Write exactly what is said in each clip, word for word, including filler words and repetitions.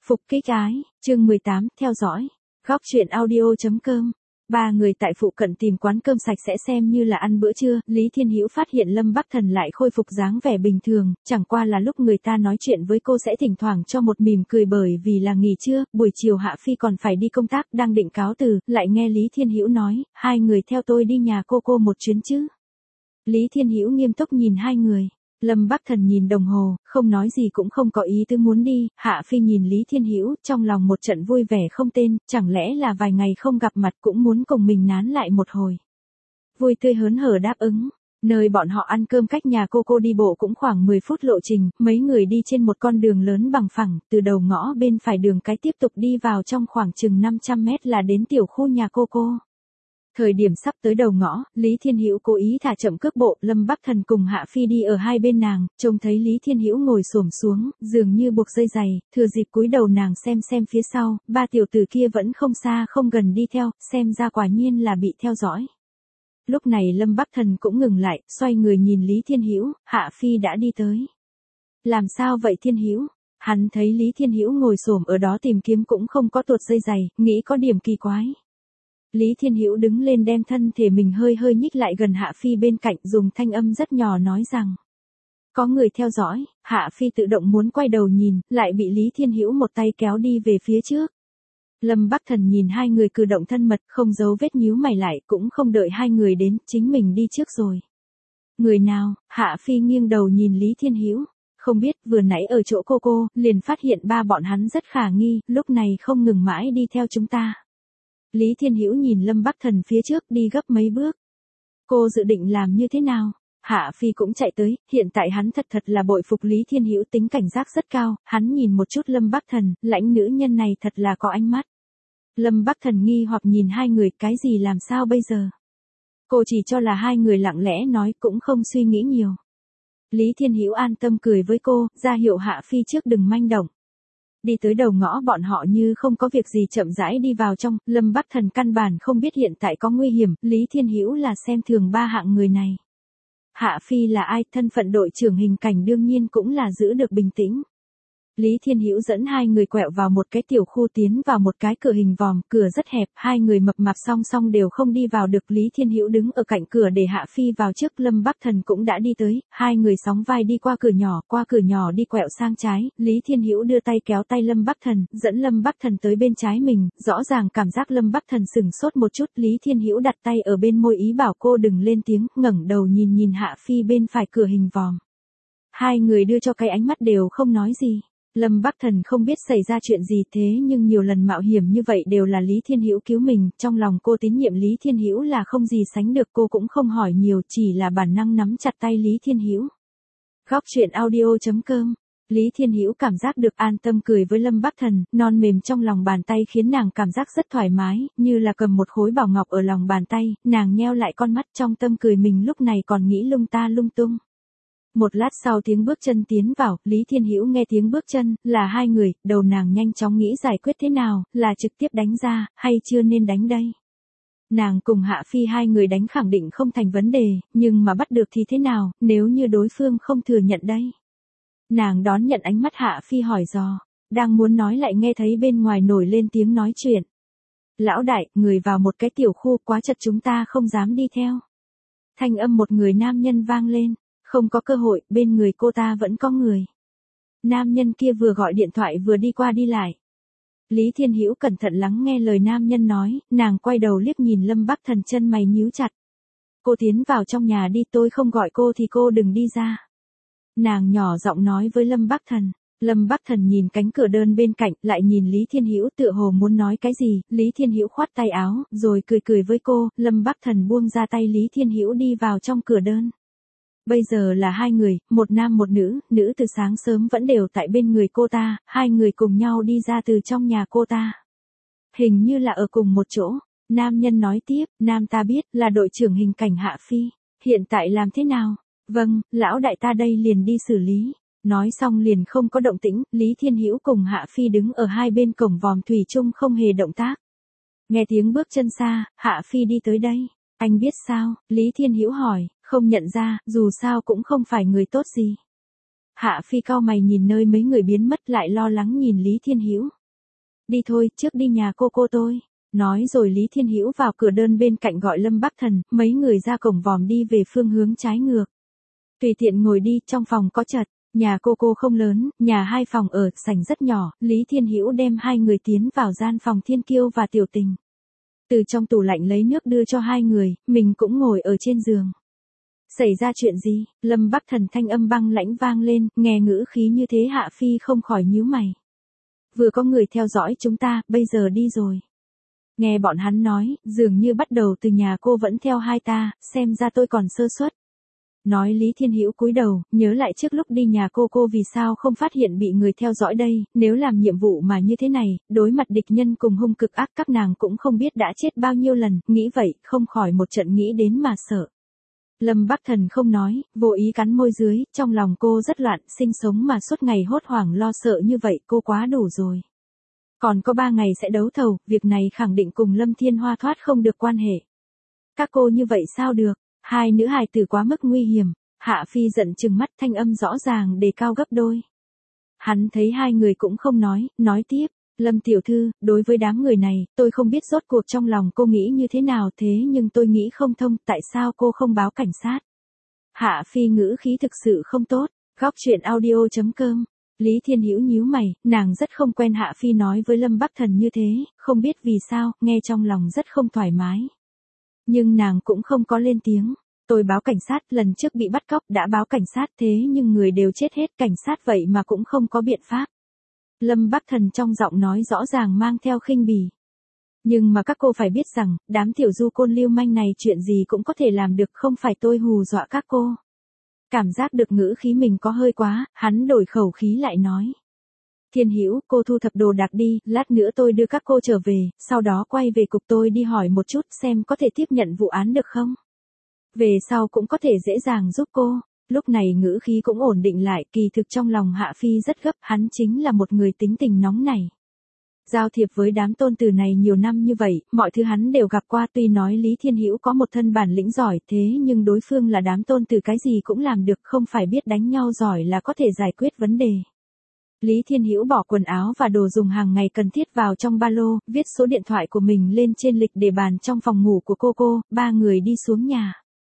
Phục kích ái, chương mười tám, theo dõi. Góc truyện audio chấm com. Ba người tại phụ cận tìm quán cơm sạch sẽ xem như là ăn bữa trưa, Lý Thiên Hữu phát hiện Lâm Bắc Thần lại khôi phục dáng vẻ bình thường, chẳng qua là lúc người ta nói chuyện với cô sẽ thỉnh thoảng cho một mỉm cười bởi vì là nghỉ trưa, buổi chiều Hạ Phi còn phải đi công tác, đang định cáo từ, lại nghe Lý Thiên Hữu nói, hai người theo tôi đi nhà cô cô một chuyến chứ. Lý Thiên Hữu nghiêm túc nhìn hai người. Lâm Bắc Thần nhìn đồng hồ, không nói gì cũng không có ý tứ muốn đi, Hạ Phi nhìn Lý Thiên Hữu, trong lòng một trận vui vẻ không tên, chẳng lẽ là vài ngày không gặp mặt cũng muốn cùng mình nán lại một hồi. Vui tươi hớn hở đáp ứng, nơi bọn họ ăn cơm cách nhà cô cô đi bộ cũng khoảng mười phút lộ trình, mấy người đi trên một con đường lớn bằng phẳng, từ đầu ngõ bên phải đường cái tiếp tục đi vào trong khoảng chừng năm trăm mét là đến tiểu khu nhà cô cô. Thời điểm sắp tới đầu ngõ, Lý Thiên Hữu cố ý thả chậm cước bộ, Lâm Bắc Thần cùng Hạ Phi đi ở hai bên nàng, trông thấy Lý Thiên Hữu ngồi xổm xuống, dường như buộc dây giày, thừa dịp cúi đầu nàng xem xem phía sau, ba tiểu tử kia vẫn không xa không gần đi theo, xem ra quả nhiên là bị theo dõi. Lúc này Lâm Bắc Thần cũng ngừng lại, xoay người nhìn Lý Thiên Hữu, Hạ Phi đã đi tới. Làm sao vậy Thiên Hữu? Hắn thấy Lý Thiên Hữu ngồi xổm ở đó tìm kiếm cũng không có tuột dây giày, nghĩ có điểm kỳ quái. Lý Thiên Hữu đứng lên đem thân thể mình hơi hơi nhích lại gần Hạ Phi bên cạnh, dùng thanh âm rất nhỏ nói rằng có người theo dõi. Hạ Phi tự động muốn quay đầu nhìn, lại bị Lý Thiên Hữu một tay kéo đi về phía trước. Lâm Bắc Thần nhìn hai người cử động thân mật, không giấu vết nhíu mày lại, cũng không đợi hai người đến, chính mình đi trước rồi. Người nào? Hạ Phi nghiêng đầu nhìn Lý Thiên Hữu. Không biết, vừa nãy ở chỗ cô cô, liền phát hiện ba bọn hắn rất khả nghi, lúc này không ngừng mãi đi theo chúng ta. Lý Thiên Hữu nhìn Lâm Bắc Thần phía trước đi gấp mấy bước. Cô dự định làm như thế nào? Hạ Phi cũng chạy tới, hiện tại hắn thật thật là bội phục Lý Thiên Hữu, tính cảnh giác rất cao, hắn nhìn một chút Lâm Bắc Thần, lãnh nữ nhân này thật là có ánh mắt. Lâm Bắc Thần nghi hoặc nhìn hai người, cái gì làm sao bây giờ? Cô chỉ cho là hai người lặng lẽ nói, cũng không suy nghĩ nhiều. Lý Thiên Hữu an tâm cười với cô, ra hiệu Hạ Phi trước đừng manh động. Đi tới đầu ngõ bọn họ như không có việc gì chậm rãi đi vào trong, Lâm Bắc Thần căn bản không biết hiện tại có nguy hiểm, Lý Thiên Hữu là xem thường ba hạng người này. Hạ Phi là ai, thân phận đội trưởng hình cảnh đương nhiên cũng là giữ được bình tĩnh. Lý Thiên Hữu dẫn hai người quẹo vào một cái tiểu khu tiến vào một cái cửa hình vòm, cửa rất hẹp, hai người mập mạp song song đều không đi vào được. Lý Thiên Hữu đứng ở cạnh cửa để Hạ Phi vào trước, Lâm Bắc Thần cũng đã đi tới, hai người sóng vai đi qua cửa nhỏ, qua cửa nhỏ đi quẹo sang trái, Lý Thiên Hữu đưa tay kéo tay Lâm Bắc Thần, dẫn Lâm Bắc Thần tới bên trái mình, rõ ràng cảm giác Lâm Bắc Thần sửng sốt một chút, Lý Thiên Hữu đặt tay ở bên môi ý bảo cô đừng lên tiếng, ngẩng đầu nhìn nhìn Hạ Phi bên phải cửa hình vòm. Hai người đưa cho cái ánh mắt đều không nói gì. Lâm Bắc Thần không biết xảy ra chuyện gì thế nhưng nhiều lần mạo hiểm như vậy đều là Lý Thiên Hữu cứu mình, trong lòng cô tín nhiệm Lý Thiên Hữu là không gì sánh được, cô cũng không hỏi nhiều, chỉ là bản năng nắm chặt tay Lý Thiên Hữu. Góc truyện audio chấm com. Lý Thiên Hữu cảm giác được an tâm cười với Lâm Bắc Thần, non mềm trong lòng bàn tay khiến nàng cảm giác rất thoải mái, như là cầm một khối bảo ngọc ở lòng bàn tay, nàng nheo lại con mắt trong tâm cười mình lúc này còn nghĩ lung ta lung tung. Một lát sau tiếng bước chân tiến vào, Lý Thiên Hữu nghe tiếng bước chân, là hai người, đầu nàng nhanh chóng nghĩ giải quyết thế nào, là trực tiếp đánh ra, hay chưa nên đánh đây. Nàng cùng Hạ Phi hai người đánh khẳng định không thành vấn đề, nhưng mà bắt được thì thế nào, nếu như đối phương không thừa nhận đây. Nàng đón nhận ánh mắt Hạ Phi hỏi dò, đang muốn nói lại nghe thấy bên ngoài nổi lên tiếng nói chuyện. Lão đại, người vào một cái tiểu khu quá chật chúng ta không dám đi theo. Thanh âm một người nam nhân vang lên. Không có cơ hội, bên người cô ta vẫn có người. Nam nhân kia vừa gọi điện thoại vừa đi qua đi lại. Lý Thiên Hữu cẩn thận lắng nghe lời nam nhân nói, nàng quay đầu liếc nhìn Lâm Bắc Thần, chân mày nhíu chặt. Cô tiến vào trong nhà đi, tôi không gọi cô thì cô đừng đi ra. Nàng nhỏ giọng nói với Lâm Bắc Thần. Lâm Bắc Thần nhìn cánh cửa đơn bên cạnh, lại nhìn Lý Thiên Hữu tựa hồ muốn nói cái gì, Lý Thiên Hữu khoát tay áo, rồi cười cười với cô, Lâm Bắc Thần buông ra tay Lý Thiên Hữu đi vào trong cửa đơn. Bây giờ là hai người, một nam một nữ, nữ từ sáng sớm vẫn đều tại bên người cô ta, hai người cùng nhau đi ra từ trong nhà cô ta. Hình như là ở cùng một chỗ, nam nhân nói tiếp, nam ta biết là đội trưởng hình cảnh Hạ Phi, hiện tại làm thế nào? Vâng, lão đại ta đây liền đi xử lý. Nói xong liền không có động tĩnh, Lý Thiên Hữu cùng Hạ Phi đứng ở hai bên cổng vòm thủy chung không hề động tác. Nghe tiếng bước chân xa, Hạ Phi đi tới đây. Anh biết sao? Lý Thiên Hữu hỏi, không nhận ra, dù sao cũng không phải người tốt gì. Hạ Phi cau mày nhìn nơi mấy người biến mất lại lo lắng nhìn Lý Thiên Hữu. Đi thôi, trước đi nhà cô cô tôi. Nói rồi Lý Thiên Hữu vào cửa đơn bên cạnh gọi Lâm Bắc Thần, mấy người ra cổng vòm đi về phương hướng trái ngược. Tùy tiện ngồi đi, trong phòng có chật. Nhà cô cô không lớn, nhà hai phòng ở, sảnh rất nhỏ, Lý Thiên Hữu đem hai người tiến vào gian phòng Thiên Kiêu và Tiểu Tình. Từ trong tủ lạnh lấy nước đưa cho hai người, mình cũng ngồi ở trên giường. Xảy ra chuyện gì? Lâm Bắc Thần thanh âm băng lãnh vang lên, nghe ngữ khí như thế Hạ Phi không khỏi nhíu mày. Vừa có người theo dõi chúng ta, bây giờ đi rồi. Nghe bọn hắn nói, dường như bắt đầu từ nhà cô vẫn theo hai ta, xem ra tôi còn sơ suất. Nói Lý Thiên Hữu cúi đầu, nhớ lại trước lúc đi nhà cô cô vì sao không phát hiện bị người theo dõi đây, nếu làm nhiệm vụ mà như thế này, đối mặt địch nhân cùng hung cực ác các nàng cũng không biết đã chết bao nhiêu lần, nghĩ vậy, không khỏi một trận nghĩ đến mà sợ. Lâm Bắc Thần không nói, vô ý cắn môi dưới, trong lòng cô rất loạn, sinh sống mà suốt ngày hốt hoảng lo sợ như vậy cô quá đủ rồi. Còn có ba ngày sẽ đấu thầu, việc này khẳng định cùng Lâm Thiên Hoa thoát không được quan hệ. Các cô như vậy sao được? Hai nữ hài tử quá mức nguy hiểm. Hạ Phi giận trừng mắt, thanh âm rõ ràng đề cao gấp đôi. Hắn thấy hai người cũng không nói, nói tiếp. Lâm tiểu thư, đối với đám người này, tôi không biết rốt cuộc trong lòng cô nghĩ như thế nào thế nhưng tôi nghĩ không thông tại sao cô không báo cảnh sát. Hạ Phi ngữ khí thực sự không tốt. Góc truyện audio chấm com. Lý Thiên Hữu nhíu mày, nàng rất không quen Hạ Phi nói với Lâm Bắc Thần như thế, không biết vì sao, nghe trong lòng rất không thoải mái. Nhưng nàng cũng không có lên tiếng. Tôi báo cảnh sát, lần trước bị bắt cóc đã báo cảnh sát thế nhưng người đều chết hết, cảnh sát vậy mà cũng không có biện pháp. Lâm Bắc Thần trong giọng nói rõ ràng mang theo khinh bỉ. Nhưng mà các cô phải biết rằng, đám tiểu du côn lưu manh này chuyện gì cũng có thể làm được, không phải tôi hù dọa các cô. Cảm giác được ngữ khí mình có hơi quá, hắn đổi khẩu khí lại nói. Thiên Hữu, cô thu thập đồ đạc đi, lát nữa tôi đưa các cô trở về, sau đó quay về cục tôi đi hỏi một chút xem có thể tiếp nhận vụ án được không. Về sau cũng có thể dễ dàng giúp cô. Lúc này ngữ khí cũng ổn định lại, kỳ thực trong lòng Hạ Phi rất gấp, hắn chính là một người tính tình nóng nảy. Giao thiệp với đám tôn tử này nhiều năm như vậy, mọi thứ hắn đều gặp qua, tuy nói Lý Thiên Hữu có một thân bản lĩnh giỏi thế nhưng đối phương là đám tôn tử cái gì cũng làm được, không phải biết đánh nhau giỏi là có thể giải quyết vấn đề. Lý Thiên Hữu bỏ quần áo và đồ dùng hàng ngày cần thiết vào trong ba lô, viết số điện thoại của mình lên trên lịch để bàn trong phòng ngủ của cô cô, ba người đi xuống nhà.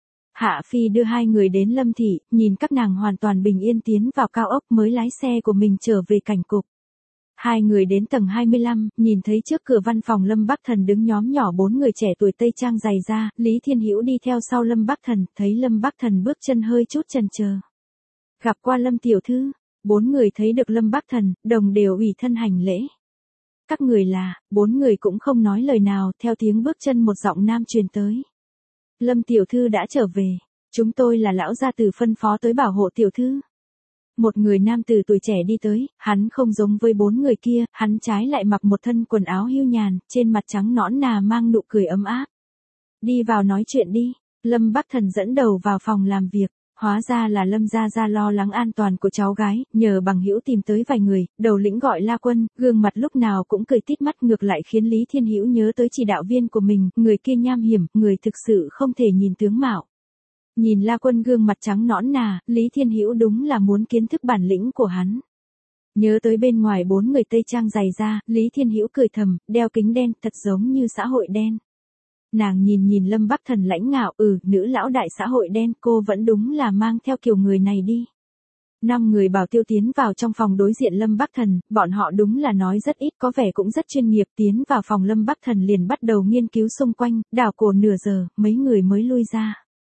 Hạ Phi đưa hai người đến Lâm Thị, nhìn các nàng hoàn toàn bình yên tiến vào cao ốc mới lái xe của mình trở về cảnh cục. Hai người đến tầng hai mươi lăm, nhìn thấy trước cửa văn phòng Lâm Bắc Thần đứng nhóm nhỏ bốn người trẻ tuổi tây trang dày da, Lý Thiên Hữu đi theo sau Lâm Bắc Thần, thấy Lâm Bắc Thần bước chân hơi chút chần chờ. Gặp qua Lâm tiểu thư, bốn người thấy được Lâm Bắc Thần, đồng đều ủy thân hành lễ. Các người là, bốn người cũng không nói lời nào, theo tiếng bước chân một giọng nam truyền tới. Lâm tiểu thư đã trở về, chúng tôi là lão gia tử phân phó tới bảo hộ tiểu thư. Một người nam tử tuổi trẻ đi tới, hắn không giống với bốn người kia, hắn trái lại mặc một thân quần áo hưu nhàn, trên mặt trắng nõn nà mang nụ cười ấm áp. Đi vào nói chuyện đi, Lâm Bắc Thần dẫn đầu vào phòng làm việc, hóa ra là Lâm gia gia lo lắng an toàn của cháu gái, nhờ bằng hữu tìm tới vài người, đầu lĩnh gọi La Quân, gương mặt lúc nào cũng cười tít mắt ngược lại khiến Lý Thiên Hữu nhớ tới chỉ đạo viên của mình, người kia nham hiểm, người thực sự không thể nhìn tướng mạo. Nhìn La Quân gương mặt trắng nõn nà, Lý Thiên Hữu đúng là muốn kiến thức bản lĩnh của hắn. Nhớ tới bên ngoài bốn người tây trang dày da, Lý Thiên Hữu cười thầm, đeo kính đen, thật giống như xã hội đen. Nàng nhìn nhìn Lâm Bắc Thần lãnh ngạo, ừ, nữ lão đại xã hội đen, cô vẫn đúng là mang theo kiểu người này đi. Năm người bảo tiêu tiến vào trong phòng đối diện Lâm Bắc Thần, bọn họ đúng là nói rất ít, có vẻ cũng rất chuyên nghiệp, tiến vào phòng Lâm Bắc Thần liền bắt đầu nghiên cứu xung quanh, đảo cổ nửa giờ, mấy người mới lui ra.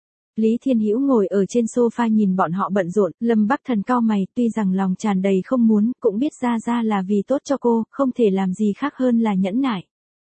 Lý Thiên Hữu ngồi ở trên sofa nhìn bọn họ bận rộn, Lâm Bắc Thần cau mày, tuy rằng lòng tràn đầy không muốn, cũng biết ra ra là vì tốt cho cô, không thể làm gì khác hơn là nhẫn nại.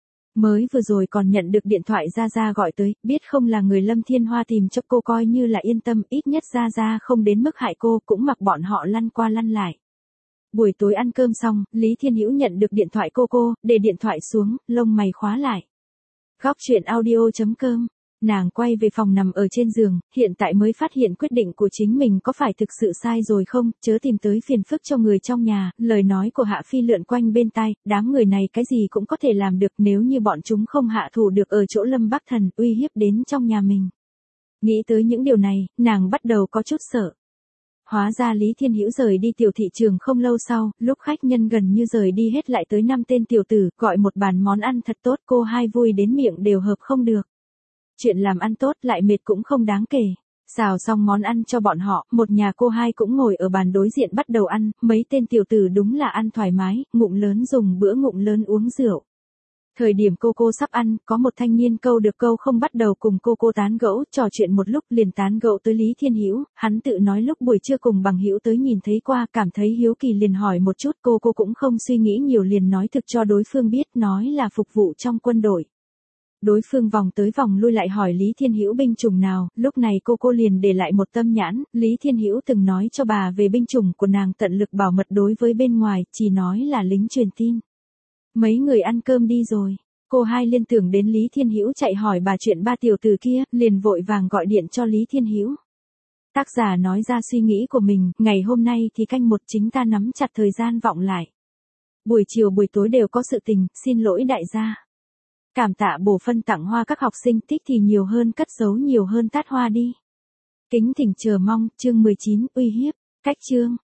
Mới vừa rồi còn nhận được điện thoại Gia Gia gọi tới, biết không là người Lâm Thiên Hoa tìm cho cô coi như là yên tâm, ít nhất Gia Gia không đến mức hại cô, cũng mặc bọn họ lăn qua lăn lại. Buổi tối ăn cơm xong, Lý Thiên Hữu nhận được điện thoại cô cô, để điện thoại xuống, lông mày khóa lại. Góc truyện audio chấm com. Nàng quay về phòng nằm ở trên giường, hiện tại mới phát hiện quyết định của chính mình có phải thực sự sai rồi không, chớ tìm tới phiền phức cho người trong nhà, lời nói của Hạ Phi lượn quanh bên tai, đám người này cái gì cũng có thể làm được nếu như bọn chúng không hạ thủ được ở chỗ Lâm Bắc Thần, uy hiếp đến trong nhà mình. Nghĩ tới những điều này, nàng bắt đầu có chút sợ. Hóa ra Lý Thiên Hữu rời đi tiểu thị trường không lâu sau, lúc khách nhân gần như rời đi hết lại tới năm tên tiểu tử, gọi một bàn món ăn thật tốt, cô hai vui đến miệng đều hợp không được. Chuyện làm ăn tốt lại mệt cũng không đáng kể. Xào xong món ăn cho bọn họ, một nhà cô hai cũng ngồi ở bàn đối diện bắt đầu ăn, mấy tên tiểu tử đúng là ăn thoải mái, ngụm lớn dùng bữa ngụm lớn uống rượu. Thời điểm cô cô sắp ăn, có một thanh niên câu được câu không bắt đầu cùng cô cô tán gẫu, trò chuyện một lúc liền tán gẫu tới Lý Thiên Hữu, hắn tự nói lúc buổi trưa cùng bằng hữu tới nhìn thấy qua, cảm thấy hiếu kỳ liền hỏi một chút, cô cô cũng không suy nghĩ nhiều liền nói thực cho đối phương biết, nói là phục vụ trong quân đội. Đối phương vòng tới vòng lui lại hỏi Lý Thiên Hữu binh chủng nào, lúc này cô cô liền để lại một tâm nhãn, Lý Thiên Hữu từng nói cho bà về binh chủng của nàng tận lực bảo mật đối với bên ngoài, chỉ nói là lính truyền tin. Mấy người ăn cơm đi rồi, cô hai liên tưởng đến Lý Thiên Hữu chạy hỏi bà chuyện ba tiểu tử kia, liền vội vàng gọi điện cho Lý Thiên Hữu. Tác giả nói ra suy nghĩ của mình, ngày hôm nay thì canh một chính ta nắm chặt thời gian vọng lại. Buổi chiều buổi tối đều có sự tình, xin lỗi đại gia. Cảm tạ bổ phân tặng hoa các học sinh, thích thì nhiều hơn cất giấu nhiều hơn tát hoa đi. Kính thỉnh chờ mong, chương mười chín, uy hiếp, cách chương.